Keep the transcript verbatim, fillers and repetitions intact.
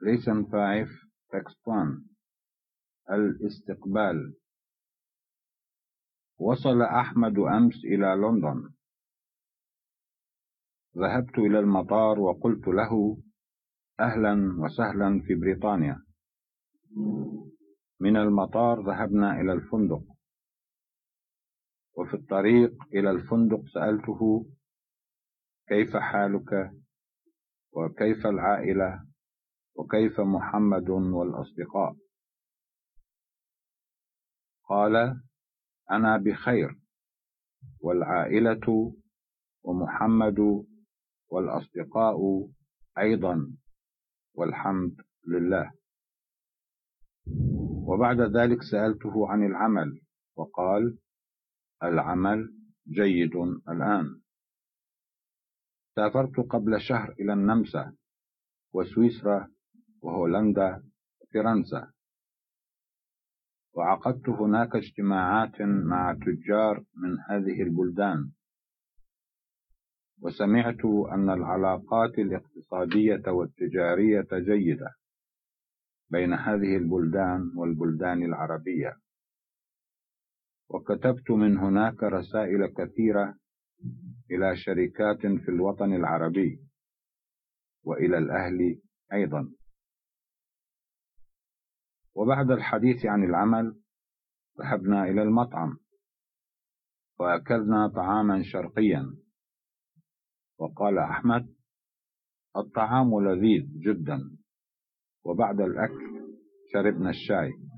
Lesson five, Text one. الاستقبال. وصل أحمد أمس إلى لندن. ذهبت إلى المطار وقلت له: أهلا وسهلا في بريطانيا. من المطار ذهبنا إلى الفندق، وفي الطريق إلى الفندق سألته: كيف حالك؟ وكيف العائلة؟ وكيف محمد والأصدقاء؟ قال: أنا بخير، والعائلة ومحمد والأصدقاء أيضا، والحمد لله. وبعد ذلك سألته عن العمل، وقال: العمل جيد الآن. سافرت قبل شهر إلى النمسا وسويسرا وهولندا وفرنسا، وعقدت هناك اجتماعات مع تجار من هذه البلدان، وسمعت أن العلاقات الاقتصادية والتجارية جيدة بين هذه البلدان والبلدان العربية، وكتبت من هناك رسائل كثيرة إلى شركات في الوطن العربي وإلى الأهل أيضا. وبعد الحديث عن العمل ذهبنا إلى المطعم وأكلنا طعاما شرقيا، وقال أحمد: الطعام لذيذ جدا. وبعد الأكل شربنا الشاي.